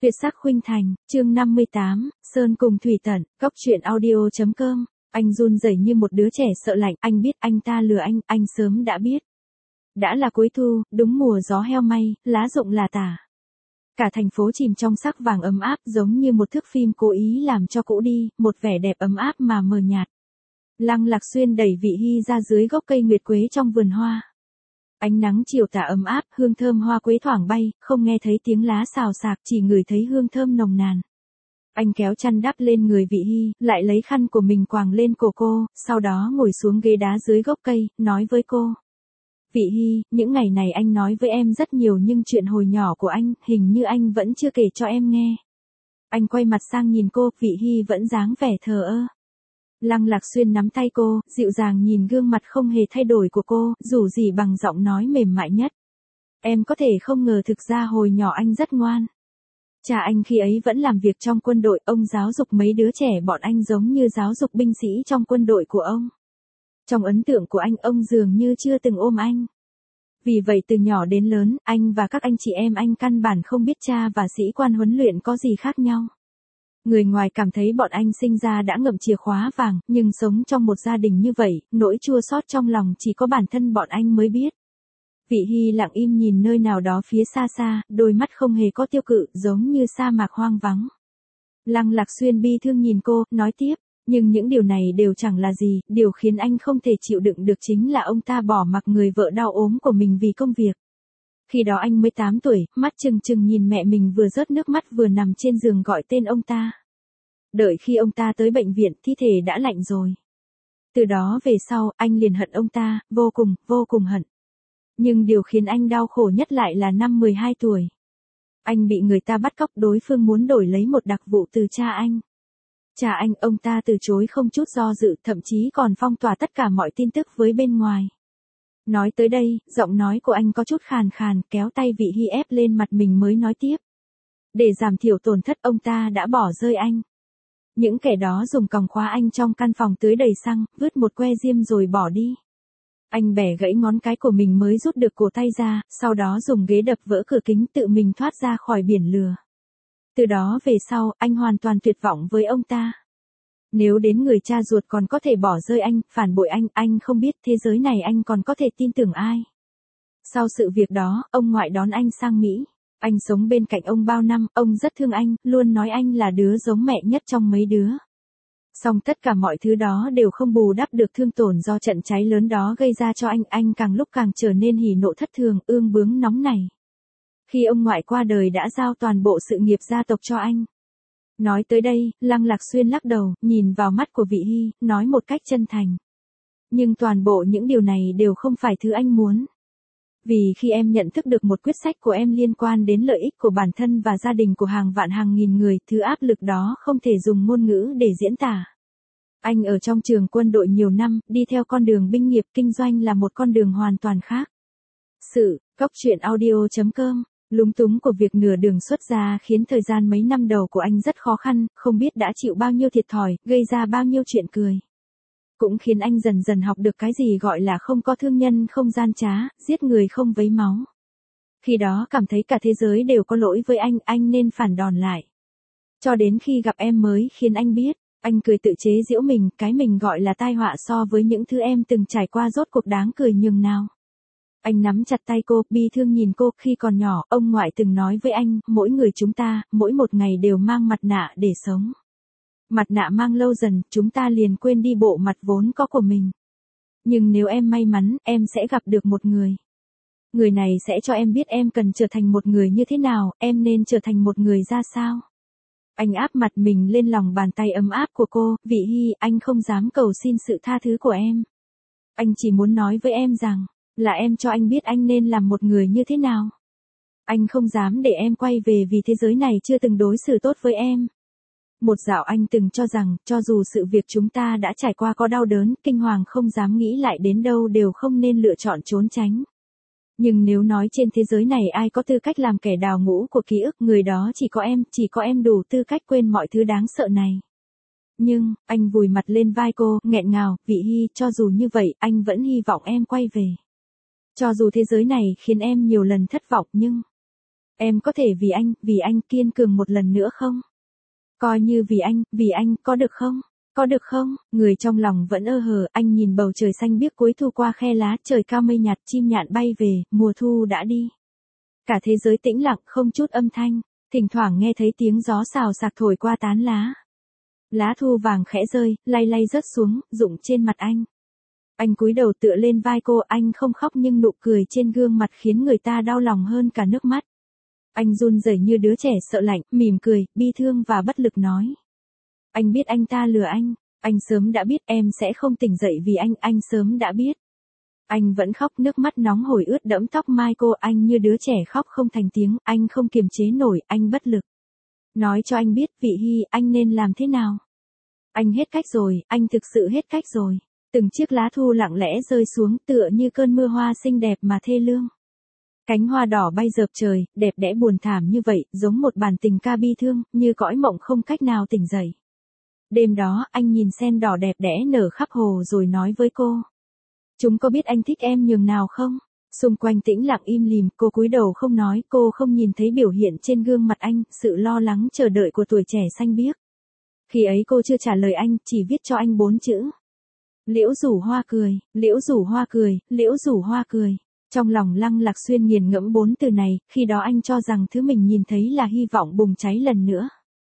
Tuyệt sắc khuynh thành, chương 58, Sơn cùng Thủy Tận, Cốc truyện audio.com. Anh run rẩy như một đứa trẻ sợ lạnh, anh biết anh ta lừa anh sớm đã biết. Đã là cuối thu, đúng mùa gió heo may, lá rụng là tả. Cả thành phố chìm trong sắc vàng ấm áp giống như một thước phim cố ý làm cho cũ đi, một vẻ đẹp ấm áp mà mờ nhạt. Lăng Lạc Xuyên đẩy Vị Hy ra dưới gốc cây nguyệt quế trong vườn hoa. Ánh nắng chiều tà ấm áp, hương thơm hoa quế thoảng bay, không nghe thấy tiếng lá xào xạc, chỉ ngửi thấy hương thơm nồng nàn. Anh kéo chăn đắp lên người Vị Hy, lại lấy khăn của mình quàng lên cổ cô, sau đó ngồi xuống ghế đá dưới gốc cây, nói với cô. Vị Hy, những ngày này anh nói với em rất nhiều nhưng chuyện hồi nhỏ của anh, hình như anh vẫn chưa kể cho em nghe. Anh quay mặt sang nhìn cô, Vị Hy vẫn dáng vẻ thờ ơ. Lăng Lạc Xuyên nắm tay cô, dịu dàng nhìn gương mặt không hề thay đổi của cô, rủ rỉ bằng giọng nói mềm mại nhất. Em có thể không ngờ thực ra hồi nhỏ anh rất ngoan. Cha anh khi ấy vẫn làm việc trong quân đội, ông giáo dục mấy đứa trẻ bọn anh giống như giáo dục binh sĩ trong quân đội của ông. Trong ấn tượng của anh, ông dường như chưa từng ôm anh. Vì vậy từ nhỏ đến lớn, anh và các anh chị em anh căn bản không biết cha và sĩ quan huấn luyện có gì khác nhau. Người ngoài cảm thấy bọn anh sinh ra đã ngậm chìa khóa vàng, nhưng sống trong một gia đình như vậy, nỗi chua xót trong lòng chỉ có bản thân bọn anh mới biết. Vị Hy lặng im nhìn nơi nào đó phía xa xa, đôi mắt không hề có tiêu cự, giống như sa mạc hoang vắng. Lăng Lạc Xuyên bi thương nhìn cô, nói tiếp, nhưng những điều này đều chẳng là gì, điều khiến anh không thể chịu đựng được chính là ông ta bỏ mặc người vợ đau ốm của mình vì công việc. Khi đó anh mới 8 tuổi, mắt trừng trừng nhìn mẹ mình vừa rớt nước mắt vừa nằm trên giường gọi tên ông ta. Đợi khi ông ta tới bệnh viện, thi thể đã lạnh rồi. Từ đó về sau, anh liền hận ông ta, vô cùng hận. Nhưng điều khiến anh đau khổ nhất lại là năm 12 tuổi. Anh bị người ta bắt cóc, đối phương muốn đổi lấy một đặc vụ từ cha anh. Cha anh, ông ta từ chối không chút do dự, thậm chí còn phong tỏa tất cả mọi tin tức với bên ngoài. Nói tới đây, giọng nói của anh có chút khàn khàn, kéo tay Vị Hy ép lên mặt mình mới nói tiếp. Để giảm thiểu tổn thất, ông ta đã bỏ rơi anh. Những kẻ đó dùng còng khóa anh trong căn phòng tưới đầy xăng, vứt một que diêm rồi bỏ đi. Anh bẻ gãy ngón cái của mình mới rút được cổ tay ra, sau đó dùng ghế đập vỡ cửa kính tự mình thoát ra khỏi biển lửa. Từ đó về sau, anh hoàn toàn tuyệt vọng với ông ta. Nếu đến người cha ruột còn có thể bỏ rơi anh, phản bội anh không biết thế giới này anh còn có thể tin tưởng ai. Sau sự việc đó, ông ngoại đón anh sang Mỹ. Anh sống bên cạnh ông bao năm, ông rất thương anh, luôn nói anh là đứa giống mẹ nhất trong mấy đứa. Song tất cả mọi thứ đó đều không bù đắp được thương tổn do trận cháy lớn đó gây ra cho anh càng lúc càng trở nên hỉ nộ thất thường, ương bướng nóng nảy. Khi ông ngoại qua đời đã giao toàn bộ sự nghiệp gia tộc cho anh. Nói tới đây, Lăng Lạc Xuyên lắc đầu, nhìn vào mắt của Vị Hy, nói một cách chân thành. Nhưng toàn bộ những điều này đều không phải thứ anh muốn. Vì khi em nhận thức được một quyết sách của em liên quan đến lợi ích của bản thân và gia đình của hàng vạn hàng nghìn người, thứ áp lực đó không thể dùng ngôn ngữ để diễn tả. Anh ở trong trường quân đội nhiều năm, đi theo con đường binh nghiệp, kinh doanh là một con đường hoàn toàn khác. Cốc truyện audio.com. Lúng túng của việc nửa đường xuất gia khiến thời gian mấy năm đầu của anh rất khó khăn, không biết đã chịu bao nhiêu thiệt thòi, gây ra bao nhiêu chuyện cười. Cũng khiến anh dần dần học được cái gì gọi là không có thương nhân không gian trá, giết người không vấy máu. Khi đó cảm thấy cả thế giới đều có lỗi với anh nên phản đòn lại. Cho đến khi gặp em mới khiến anh biết, anh cười tự chế giễu mình, cái mình gọi là tai họa so với những thứ em từng trải qua rốt cuộc đáng cười nhường nào. Anh nắm chặt tay cô, bi thương nhìn cô, khi còn nhỏ, ông ngoại từng nói với anh, mỗi người chúng ta, mỗi một ngày đều mang mặt nạ để sống. Mặt nạ mang lâu dần, chúng ta liền quên đi bộ mặt vốn có của mình. Nhưng nếu em may mắn, em sẽ gặp được một người. Người này sẽ cho em biết em cần trở thành một người như thế nào, em nên trở thành một người ra sao. Anh áp mặt mình lên lòng bàn tay ấm áp của cô, Vị Hy, anh không dám cầu xin sự tha thứ của em. Anh chỉ muốn nói với em rằng, là em cho anh biết anh nên làm một người như thế nào. Anh không dám để em quay về vì thế giới này chưa từng đối xử tốt với em. Một dạo anh từng cho rằng, cho dù sự việc chúng ta đã trải qua có đau đớn, kinh hoàng không dám nghĩ lại đến đâu đều không nên lựa chọn trốn tránh. Nhưng nếu nói trên thế giới này ai có tư cách làm kẻ đào ngũ của ký ức, người đó chỉ có em đủ tư cách quên mọi thứ đáng sợ này. Nhưng, anh vùi mặt lên vai cô, nghẹn ngào, Vị Hy, cho dù như vậy, anh vẫn hy vọng em quay về. Cho dù thế giới này khiến em nhiều lần thất vọng nhưng, Em có thể vì anh kiên cường một lần nữa không? Coi như vì anh, có được không? Có được không? Người trong lòng vẫn ơ hờ, anh nhìn bầu trời xanh biếc cuối thu qua khe lá, trời cao mây nhạt, chim nhạn bay về, mùa thu đã đi. Cả thế giới tĩnh lặng, không chút âm thanh, thỉnh thoảng nghe thấy tiếng gió xào xạc thổi qua tán lá. Lá thu vàng khẽ rơi, lay lay rớt xuống, rụng trên mặt anh. Anh cúi đầu tựa lên vai cô, anh không khóc nhưng nụ cười trên gương mặt khiến người ta đau lòng hơn cả nước mắt. Anh run rẩy như đứa trẻ sợ lạnh, mỉm cười, bi thương và bất lực nói. Anh biết anh ta lừa anh sớm đã biết em sẽ không tỉnh dậy vì anh sớm đã biết. Anh vẫn khóc, nước mắt nóng hổi ướt đẫm tóc mai cô, anh như đứa trẻ khóc không thành tiếng, anh không kiềm chế nổi, anh bất lực. Nói cho anh biết, Vị Hy, anh nên làm thế nào? Anh hết cách rồi, anh thực sự hết cách rồi. Từng chiếc lá thu lặng lẽ rơi xuống tựa như cơn mưa hoa xinh đẹp mà thê lương. Cánh hoa đỏ bay dợp trời, đẹp đẽ buồn thảm như vậy, giống một bản tình ca bi thương, như cõi mộng không cách nào tỉnh dậy. Đêm đó, anh nhìn sen đỏ đẹp đẽ nở khắp hồ rồi nói với cô. Chúng có biết anh thích em nhường nào không? Xung quanh tĩnh lặng im lìm, cô cúi đầu không nói, cô không nhìn thấy biểu hiện trên gương mặt anh, sự lo lắng chờ đợi của tuổi trẻ xanh biếc. Khi ấy cô chưa trả lời anh, chỉ viết cho anh 4 chữ. Liễu rủ hoa cười, liễu rủ hoa cười, liễu rủ hoa cười. Trong lòng Lăng Lạc Xuyên nghiền ngẫm 4 từ này, khi đó anh cho rằng thứ mình nhìn thấy là hy vọng bùng cháy lần nữa.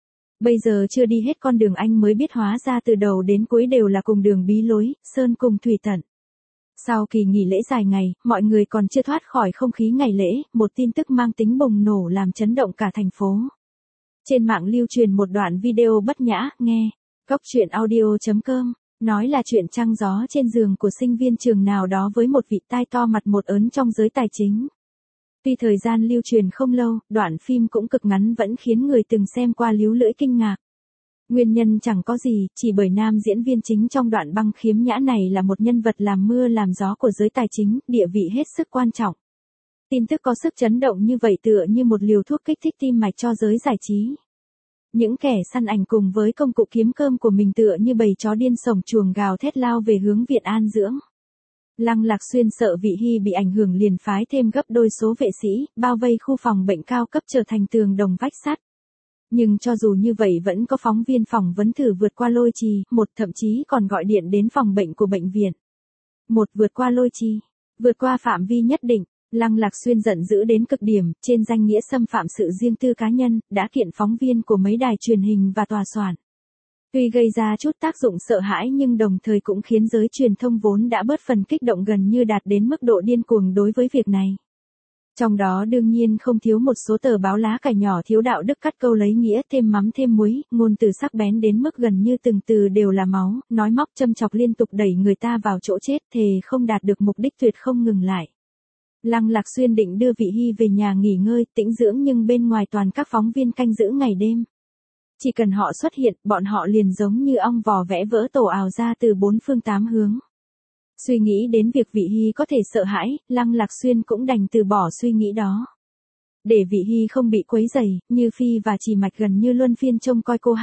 Bây giờ chưa đi hết con đường anh mới biết hóa ra từ đầu đến cuối đều là cùng đường bí lối, sơn cùng thủy tận. Sau kỳ nghỉ lễ dài ngày, mọi người còn chưa thoát khỏi không khí ngày lễ, một tin tức mang tính bùng nổ làm chấn động cả thành phố. Trên mạng lưu truyền một đoạn video bất nhã, nghe. Góc truyện audio.com, nói là chuyện trăng gió trên giường của sinh viên trường nào đó với một vị tai to mặt một ớn trong giới tài chính. Tuy thời gian lưu truyền không lâu, đoạn phim cũng cực ngắn vẫn khiến người từng xem qua líu lưỡi kinh ngạc. Nguyên nhân chẳng có gì, chỉ bởi nam diễn viên chính trong đoạn băng khiếm nhã này là một nhân vật làm mưa làm gió của giới tài chính, địa vị hết sức quan trọng. Tin tức có sức chấn động như vậy tựa như một liều thuốc kích thích tim mạch cho giới giải trí. Những kẻ săn ảnh cùng với công cụ kiếm cơm của mình tựa như bầy chó điên sổng chuồng gào thét lao về hướng viện an dưỡng. Lăng Lạc Xuyên sợ Vị Hy bị ảnh hưởng liền phái thêm gấp đôi số vệ sĩ, bao vây khu phòng bệnh cao cấp trở thành tường đồng vách sắt. Nhưng cho dù như vậy vẫn có phóng viên phỏng vấn thử vượt qua lôi trì, một thậm chí còn gọi điện đến phòng bệnh của bệnh viện. Một vượt qua lôi trì, vượt qua phạm vi nhất định, Lăng Lạc Xuyên giận dữ đến cực điểm, trên danh nghĩa xâm phạm sự riêng tư cá nhân, đã kiện phóng viên của mấy đài truyền hình và tòa soạn. Tuy gây ra chút tác dụng sợ hãi nhưng đồng thời cũng khiến giới truyền thông vốn đã bớt phần kích động gần như đạt đến mức độ điên cuồng đối với việc này. Trong đó đương nhiên không thiếu một số tờ báo lá cải nhỏ thiếu đạo đức cắt câu lấy nghĩa thêm mắm thêm muối, ngôn từ sắc bén đến mức gần như từng từ đều là máu, nói móc châm chọc liên tục đẩy người ta vào chỗ chết thề không đạt được mục đích tuyệt không ngừng lại. Lăng Lạc Xuyên định đưa Vị Hy về nhà nghỉ ngơi, tĩnh dưỡng nhưng bên ngoài toàn các phóng viên canh giữ ngày đêm. Chỉ cần họ xuất hiện, bọn họ liền giống như ong vò vẽ vỡ tổ ào ra từ bốn phương tám hướng. Suy nghĩ đến việc Vị Hy có thể sợ hãi, Lăng Lạc Xuyên cũng đành từ bỏ suy nghĩ đó. Để Vị Hy không bị quấy rầy, Như Phi và Chỉ Mạch gần như luân phiên trông coi cô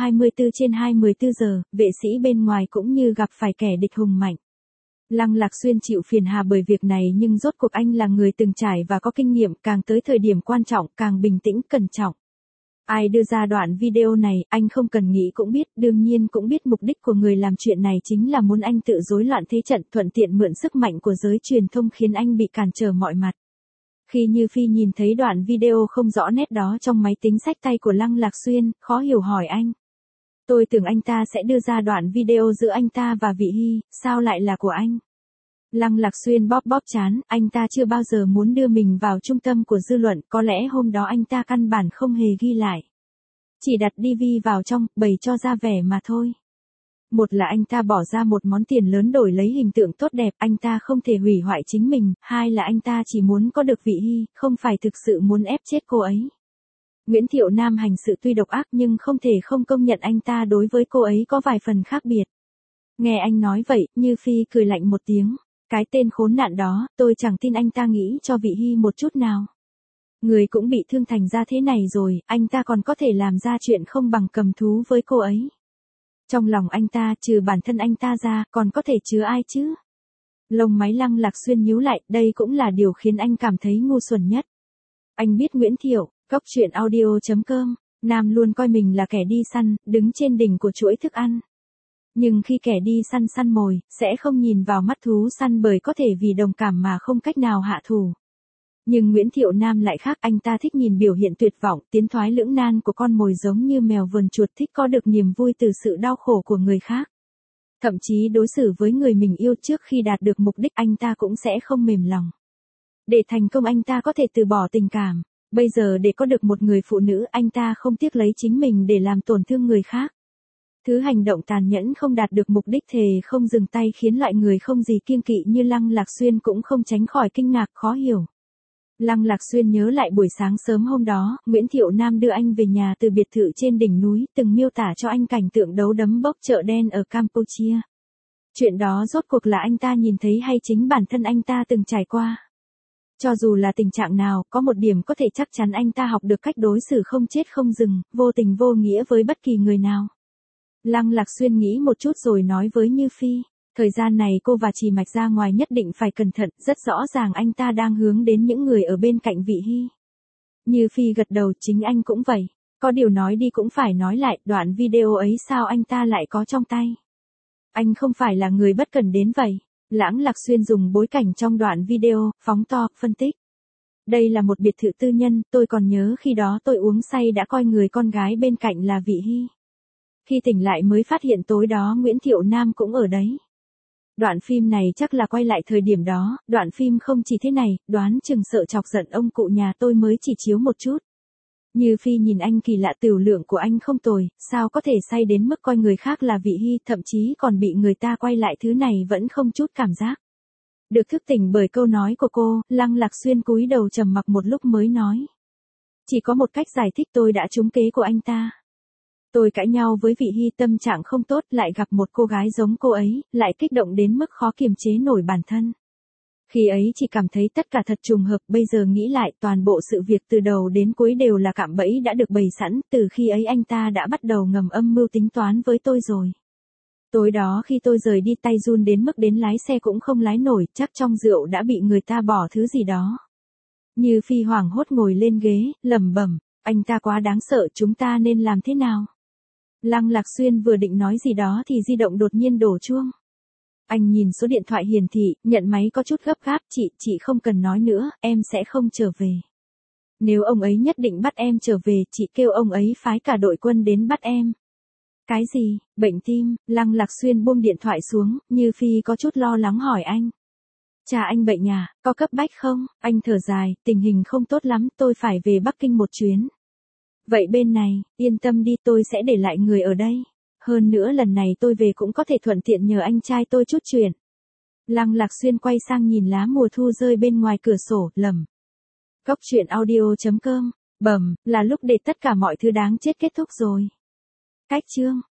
24/24 giờ, vệ sĩ bên ngoài cũng như gặp phải kẻ địch hùng mạnh. Lăng Lạc Xuyên chịu phiền hà bởi việc này nhưng rốt cuộc anh là người từng trải và có kinh nghiệm, càng tới thời điểm quan trọng càng bình tĩnh cẩn trọng. Ai đưa ra đoạn video này, anh không cần nghĩ cũng biết, đương nhiên cũng biết mục đích của người làm chuyện này chính là muốn anh tự rối loạn thế trận, thuận tiện mượn sức mạnh của giới truyền thông khiến anh bị cản trở mọi mặt. Khi Như Phi nhìn thấy đoạn video không rõ nét đó trong máy tính xách tay của Lăng Lạc Xuyên, khó hiểu hỏi anh. Tôi tưởng anh ta sẽ đưa ra đoạn video giữa anh ta và Vị Hy, sao lại là của anh? Lăng Lạc Xuyên bóp bóp trán, anh ta chưa bao giờ muốn đưa mình vào trung tâm của dư luận, có lẽ hôm đó anh ta căn bản không hề ghi lại. Chỉ đặt DV vào trong, bày cho ra vẻ mà thôi. Một là anh ta bỏ ra một món tiền lớn đổi lấy hình tượng tốt đẹp, anh ta không thể hủy hoại chính mình, hai là anh ta chỉ muốn có được Vị Hy, không phải thực sự muốn ép chết cô ấy. Nguyễn Thiệu Nam hành sự tuy độc ác nhưng không thể không công nhận anh ta đối với cô ấy có vài phần khác biệt. Nghe anh nói vậy, Như Phi cười lạnh một tiếng. Cái tên khốn nạn đó, tôi chẳng tin anh ta nghĩ cho Vị Hy một chút nào. Người cũng bị thương thành ra thế này rồi, anh ta còn có thể làm ra chuyện không bằng cầm thú với cô ấy. Trong lòng anh ta, trừ bản thân anh ta ra, còn có thể chứa ai chứ? Lông máy Lăng Lạc Xuyên nhíu lại, đây cũng là điều khiến anh cảm thấy ngu xuẩn nhất. Anh biết Nguyễn Thiệu, Cốc truyện audio.com, Nam luôn coi mình là kẻ đi săn, đứng trên đỉnh của chuỗi thức ăn. Nhưng khi kẻ đi săn săn mồi, sẽ không nhìn vào mắt thú săn bởi có thể vì đồng cảm mà không cách nào hạ thủ. Nhưng Nguyễn Thiệu Nam lại khác, anh ta thích nhìn biểu hiện tuyệt vọng, tiến thoái lưỡng nan của con mồi giống như mèo vờn chuột, thích có được niềm vui từ sự đau khổ của người khác. Thậm chí đối xử với người mình yêu trước khi đạt được mục đích anh ta cũng sẽ không mềm lòng. Để thành công anh ta có thể từ bỏ tình cảm. Bây giờ để có được một người phụ nữ anh ta không tiếc lấy chính mình để làm tổn thương người khác. Thứ hành động tàn nhẫn không đạt được mục đích thề không dừng tay khiến loại người không gì kiêng kỵ như Lăng Lạc Xuyên cũng không tránh khỏi kinh ngạc khó hiểu. Lăng Lạc Xuyên nhớ lại buổi sáng sớm hôm đó, Nguyễn Thiệu Nam đưa anh về nhà từ biệt thự trên đỉnh núi, từng miêu tả cho anh cảnh tượng đấu đấm bốc chợ đen ở Campuchia. Chuyện đó rốt cuộc là anh ta nhìn thấy hay chính bản thân anh ta từng trải qua? Cho dù là tình trạng nào, có một điểm có thể chắc chắn anh ta học được cách đối xử không chết không dừng, vô tình vô nghĩa với bất kỳ người nào. Lăng Lạc Xuyên nghĩ một chút rồi nói với Như Phi, thời gian này cô và Trì Mạch ra ngoài nhất định phải cẩn thận, rất rõ ràng anh ta đang hướng đến những người ở bên cạnh Vị Hy. Như Phi gật đầu, chính anh cũng vậy. Có điều nói đi cũng phải nói lại, đoạn video ấy sao anh ta lại có trong tay? Anh không phải là người bất cần đến vậy. Lăng Lạc Xuyên dùng bối cảnh trong đoạn video, phóng to, phân tích. Đây là một biệt thự tư nhân, tôi còn nhớ khi đó tôi uống say đã coi người con gái bên cạnh là Vị Hy. Khi tỉnh lại mới phát hiện tối đó Nguyễn Thiệu Nam cũng ở đấy. Đoạn phim này chắc là quay lại thời điểm đó, đoạn phim không chỉ thế này, đoán chừng sợ chọc giận ông cụ nhà tôi mới chỉ chiếu một chút. Như Phi nhìn anh kỳ lạ, tiểu lượng của anh không tồi, sao có thể say đến mức coi người khác là Vị Hy, thậm chí còn bị người ta quay lại thứ này vẫn không chút cảm giác. Được thức tỉnh bởi câu nói của cô, Lăng Lạc Xuyên cúi đầu trầm mặc một lúc mới nói. Chỉ có một cách giải thích, tôi đã trúng kế của anh ta. Tôi cãi nhau với Vị Hy, tâm trạng không tốt, lại gặp một cô gái giống cô ấy, lại kích động đến mức khó kiềm chế nổi bản thân. Khi ấy chỉ cảm thấy tất cả thật trùng hợp, bây giờ nghĩ lại toàn bộ sự việc từ đầu đến cuối đều là cạm bẫy đã được bày sẵn, từ khi ấy anh ta đã bắt đầu ngầm âm mưu tính toán với tôi rồi. Tối đó khi tôi rời đi tay run đến mức đến lái xe cũng không lái nổi, chắc trong rượu đã bị người ta bỏ thứ gì đó. Như Phi hoảng hốt ngồi lên ghế, lẩm bẩm, anh ta quá đáng sợ, chúng ta nên làm thế nào? Lăng Lạc Xuyên vừa định nói gì đó thì di động đột nhiên đổ chuông. Anh nhìn số điện thoại hiển thị, nhận máy có chút gấp gáp, chị không cần nói nữa, em sẽ không trở về. Nếu ông ấy nhất định bắt em trở về, chị kêu ông ấy phái cả đội quân đến bắt em. Cái gì, bệnh tim? Lăng Lạc Xuyên buông điện thoại xuống, Như Phi có chút lo lắng hỏi anh. Cha anh bệnh à, có cấp bách không? Anh thở dài, tình hình không tốt lắm, tôi phải về Bắc Kinh một chuyến. Vậy bên này, yên tâm đi, tôi sẽ để lại người ở đây. Hơn nữa lần này tôi về cũng có thể thuận tiện nhờ anh trai tôi chút chuyện. Lăng Lạc Xuyên quay sang nhìn lá mùa thu rơi bên ngoài cửa sổ, lẩm. Cốc truyện audio.com, bẩm, là lúc để tất cả mọi thứ đáng chết kết thúc rồi. Cách chương.